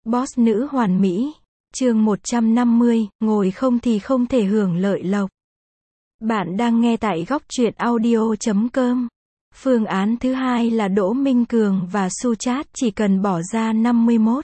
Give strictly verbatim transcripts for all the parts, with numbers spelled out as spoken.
Boss nữ hoàn mỹ. Chương một trăm năm mươi, ngồi không thì không thể hưởng lợi lộc. Bạn đang nghe tại góc truyện audio chấm com. Phương án thứ hai là Đỗ Minh Cường và Suchat chỉ cần bỏ ra năm mươi mốt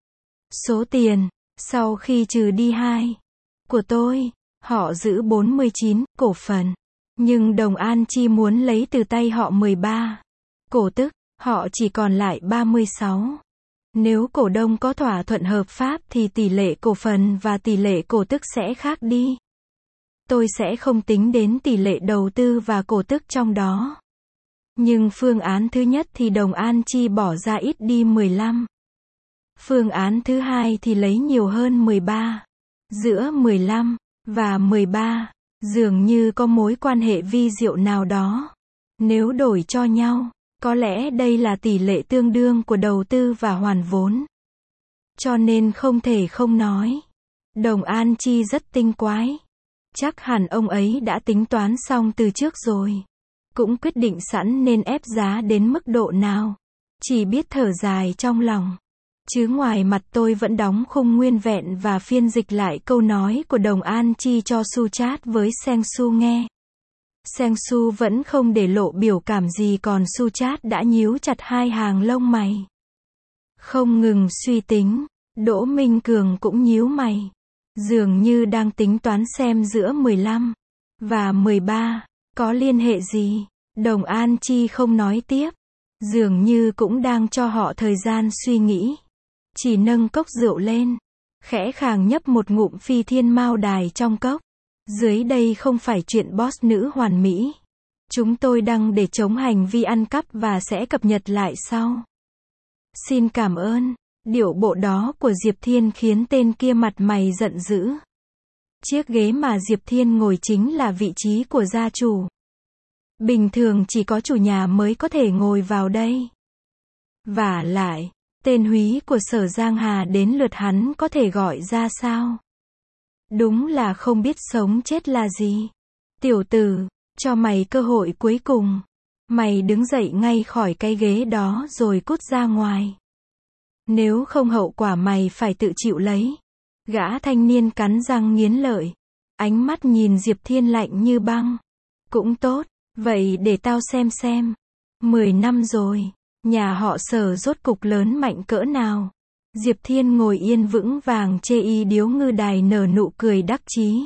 số tiền, sau khi trừ đi hai của tôi, họ giữ bốn mươi chín cổ phần. Nhưng Đồng An Chi muốn lấy từ tay họ mười ba cổ tức, họ chỉ còn lại ba mươi sáu. Nếu cổ đông có thỏa thuận hợp pháp thì tỷ lệ cổ phần và tỷ lệ cổ tức sẽ khác đi. Tôi sẽ không tính đến tỷ lệ đầu tư và cổ tức trong đó. Nhưng phương án thứ nhất thì Đồng An Chi bỏ ra ít đi mười lăm. Phương án thứ hai thì lấy nhiều hơn mười ba. Giữa mười lăm và mười ba, dường như có mối quan hệ vi diệu nào đó. Nếu đổi cho nhau, có lẽ đây là tỷ lệ tương đương của đầu tư và hoàn vốn. Cho nên không thể không nói. Đồng An Chi rất tinh quái. Chắc hẳn ông ấy đã tính toán xong từ trước rồi. Cũng quyết định sẵn nên ép giá đến mức độ nào. Chỉ biết thở dài trong lòng. Chứ ngoài mặt tôi vẫn đóng khung nguyên vẹn và phiên dịch lại câu nói của Đồng An Chi cho Suchat với Seng Su nghe. Seng Su vẫn không để lộ biểu cảm gì còn Suchat đã nhíu chặt hai hàng lông mày. Không ngừng suy tính, Đỗ Minh Cường cũng nhíu mày. Dường như đang tính toán xem giữa mười lăm và mười ba có liên hệ gì. Đồng An Chi không nói tiếp. Dường như cũng đang cho họ thời gian suy nghĩ. Chỉ nâng cốc rượu lên, khẽ khàng nhấp một ngụm Phi Thiên Mao Đài trong cốc. Dưới đây không phải chuyện boss nữ hoàn mỹ. Chúng tôi đăng để chống hành vi ăn cắp và sẽ cập nhật lại sau. Xin cảm ơn. Điệu bộ đó của Diệp Thiên khiến tên kia mặt mày giận dữ. Chiếc ghế mà Diệp Thiên ngồi chính là vị trí của gia chủ. Bình thường chỉ có chủ nhà mới có thể ngồi vào đây. Vả lại, tên húy của Sở Giang Hà đến lượt hắn có thể gọi ra sao? Đúng là không biết sống chết là gì. Tiểu tử, cho mày cơ hội cuối cùng. Mày đứng dậy ngay khỏi cái ghế đó rồi cút ra ngoài. Nếu không hậu quả mày phải tự chịu lấy. Gã thanh niên cắn răng nghiến lợi. Ánh mắt nhìn Diệp Thiên lạnh như băng. Cũng tốt, vậy để tao xem xem. Mười năm rồi, nhà họ Sở rốt cục lớn mạnh cỡ nào. Diệp Thiên ngồi yên vững vàng chê y điếu ngư đài nở nụ cười đắc chí.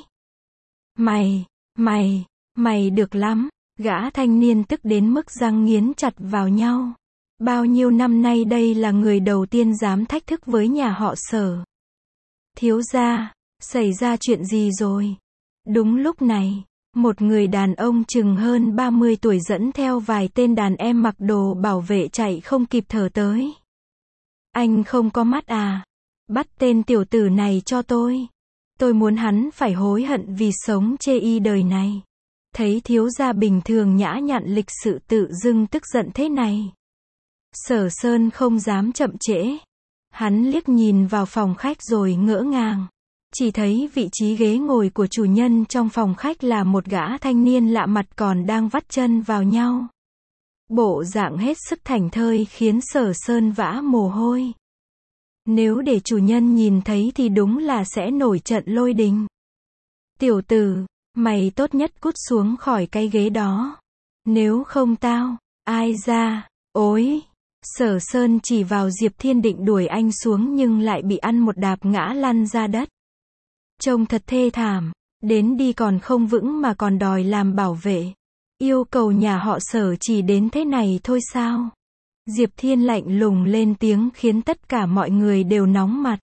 Mày, mày, mày được lắm. Gã thanh niên tức đến mức răng nghiến chặt vào nhau. Bao nhiêu năm nay đây là người đầu tiên dám thách thức với nhà họ Sở. Thiếu gia, xảy ra chuyện gì rồi? Đúng lúc này, một người đàn ông chừng hơn ba mươi tuổi dẫn theo vài tên đàn em mặc đồ bảo vệ chạy không kịp thở tới. Anh không có mắt à? Bắt tên tiểu tử này cho tôi. Tôi muốn hắn phải hối hận vì sống chê y đời này. Thấy thiếu gia bình thường nhã nhặn lịch sự tự dưng tức giận thế này. Sở Sơn không dám chậm trễ. Hắn liếc nhìn vào phòng khách rồi ngỡ ngàng. Chỉ thấy vị trí ghế ngồi của chủ nhân trong phòng khách là một gã thanh niên lạ mặt còn đang vắt chân vào nhau. Bộ dạng hết sức thảnh thơi khiến Sở Sơn vã mồ hôi. Nếu để chủ nhân nhìn thấy thì đúng là sẽ nổi trận lôi đình. Tiểu tử, mày tốt nhất cút xuống khỏi cái ghế đó. Nếu không tao, ai ra, ối. Sở Sơn chỉ vào Diệp Thiên định đuổi anh xuống nhưng lại bị ăn một đạp ngã lăn ra đất. Trông thật thê thảm, đến đi còn không vững mà còn đòi làm bảo vệ. Yêu cầu nhà họ Sở chỉ đến thế này thôi sao? Diệp Thiên lạnh lùng lên tiếng khiến tất cả mọi người đều nóng mặt.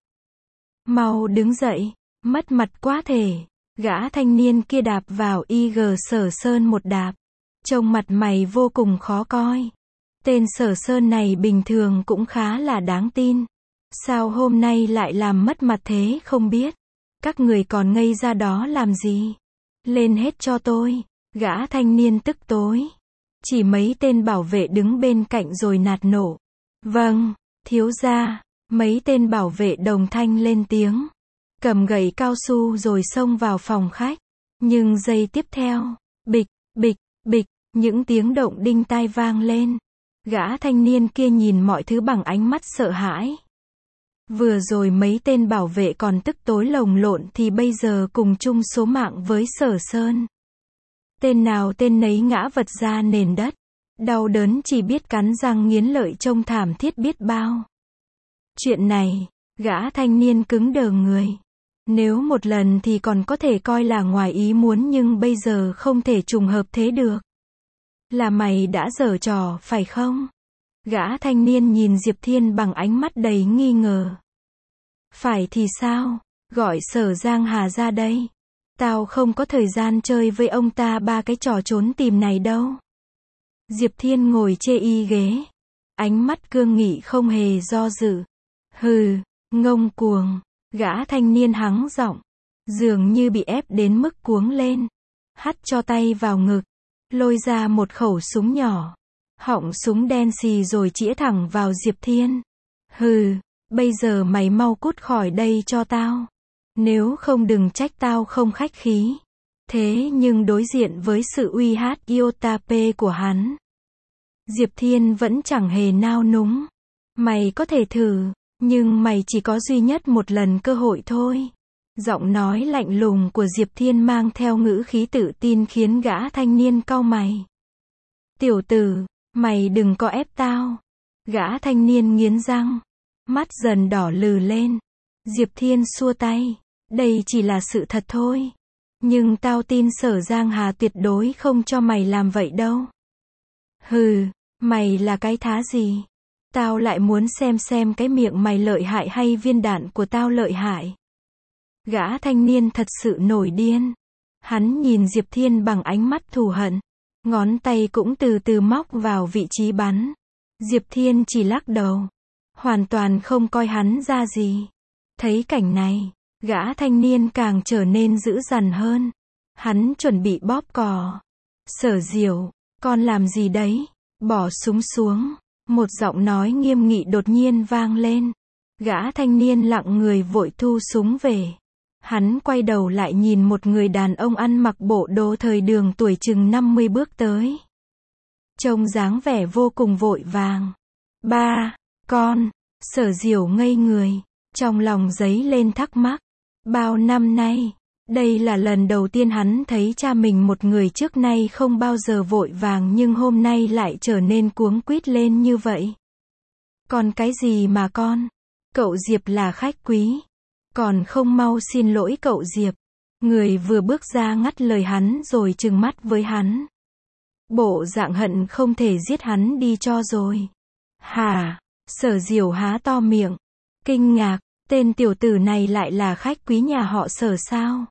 Mau đứng dậy, mất mặt quá thể. Gã thanh niên kia đạp vào y gờ Sở Sơn một đạp. Trông mặt mày vô cùng khó coi. Tên Sở Sơn này bình thường cũng khá là đáng tin. Sao hôm nay lại làm mất mặt thế không biết? Các người còn ngây ra đó làm gì? Lên hết cho tôi. Gã thanh niên tức tối. Chỉ mấy tên bảo vệ đứng bên cạnh rồi nạt nổ. Vâng, thiếu gia. Mấy tên bảo vệ đồng thanh lên tiếng. Cầm gậy cao su rồi xông vào phòng khách. Nhưng giây tiếp theo, bịch, bịch, bịch, những tiếng động đinh tai vang lên. Gã thanh niên kia nhìn mọi thứ bằng ánh mắt sợ hãi. Vừa rồi mấy tên bảo vệ còn tức tối lồng lộn thì bây giờ cùng chung số mạng với Sở Sơn. Tên nào tên nấy ngã vật ra nền đất. Đau đớn chỉ biết cắn răng nghiến lợi trông thảm thiết biết bao. Chuyện này, gã thanh niên cứng đờ người. Nếu một lần thì còn có thể coi là ngoài ý muốn nhưng bây giờ không thể trùng hợp thế được. Là mày đã giở trò, phải không? Gã thanh niên nhìn Diệp Thiên bằng ánh mắt đầy nghi ngờ. Phải thì sao? Gọi Sở Giang Hà ra đây. Tao không có thời gian chơi với ông ta ba cái trò trốn tìm này đâu. Diệp Thiên ngồi chê y ghế. Ánh mắt cương nghị không hề do dự. Hừ, ngông cuồng. Gã thanh niên hắng giọng. Dường như bị ép đến mức cuống lên. Hắt cho tay vào ngực. Lôi ra một khẩu súng nhỏ. Họng súng đen xì rồi chĩa thẳng vào Diệp Thiên. Hừ, bây giờ mày mau cút khỏi đây cho tao. Nếu không đừng trách tao không khách khí. Thế nhưng đối diện với sự uy hát Iotape của hắn, Diệp Thiên vẫn chẳng hề nao núng. Mày có thể thử, nhưng mày chỉ có duy nhất một lần cơ hội thôi. Giọng nói lạnh lùng của Diệp Thiên mang theo ngữ khí tự tin khiến gã thanh niên cau mày. Tiểu tử, mày đừng có ép tao. Gã thanh niên nghiến răng, mắt dần đỏ lừ lên. Diệp Thiên xua tay. Đây chỉ là sự thật thôi. Nhưng tao tin Sở Giang Hà tuyệt đối không cho mày làm vậy đâu. Hừ, mày là cái thá gì? Tao lại muốn xem xem cái miệng mày lợi hại hay viên đạn của tao lợi hại. Gã thanh niên thật sự nổi điên. Hắn nhìn Diệp Thiên bằng ánh mắt thù hận. Ngón tay cũng từ từ móc vào vị trí bắn. Diệp Thiên chỉ lắc đầu. Hoàn toàn không coi hắn ra gì. Thấy cảnh này, gã thanh niên càng trở nên dữ dằn hơn. Hắn chuẩn bị bóp cò. Sở Diểu, con làm gì đấy? Bỏ súng xuống. Một giọng nói nghiêm nghị đột nhiên vang lên. Gã thanh niên lặng người vội thu súng về. Hắn quay đầu lại nhìn một người đàn ông ăn mặc bộ đồ thời đường tuổi chừng năm mươi bước tới. Trông dáng vẻ vô cùng vội vàng. Ba, con, Sở Diểu ngây người. Trong lòng dấy lên thắc mắc. Bao năm nay, đây là lần đầu tiên hắn thấy cha mình một người trước nay không bao giờ vội vàng nhưng hôm nay lại trở nên cuống quýt lên như vậy. Còn cái gì mà con? Cậu Diệp là khách quý. Còn không mau xin lỗi cậu Diệp. Người vừa bước ra ngắt lời hắn rồi trừng mắt với hắn. Bộ dạng hận không thể giết hắn đi cho rồi. Hả? Sở Diểu há to miệng. Kinh ngạc, tên tiểu tử này lại là khách quý nhà họ Sở sao?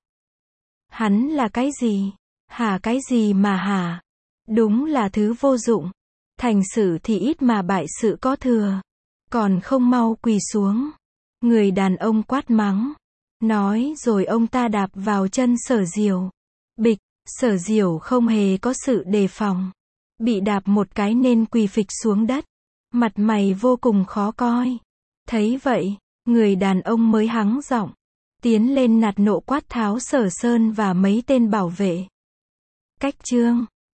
Hắn là cái gì? Hả cái gì mà hả? Đúng là thứ vô dụng. Thành sự thì ít mà bại sự có thừa. Còn không mau quỳ xuống. Người đàn ông quát mắng. Nói rồi ông ta đạp vào chân Sở Diểu. Bịch, Sở Diểu không hề có sự đề phòng. Bị đạp một cái nên quỳ phịch xuống đất. Mặt mày vô cùng khó coi. Thấy vậy, người đàn ông mới hắng giọng. Tiến lên nạt nộ quát tháo Sở Sơn và mấy tên bảo vệ. Cách chương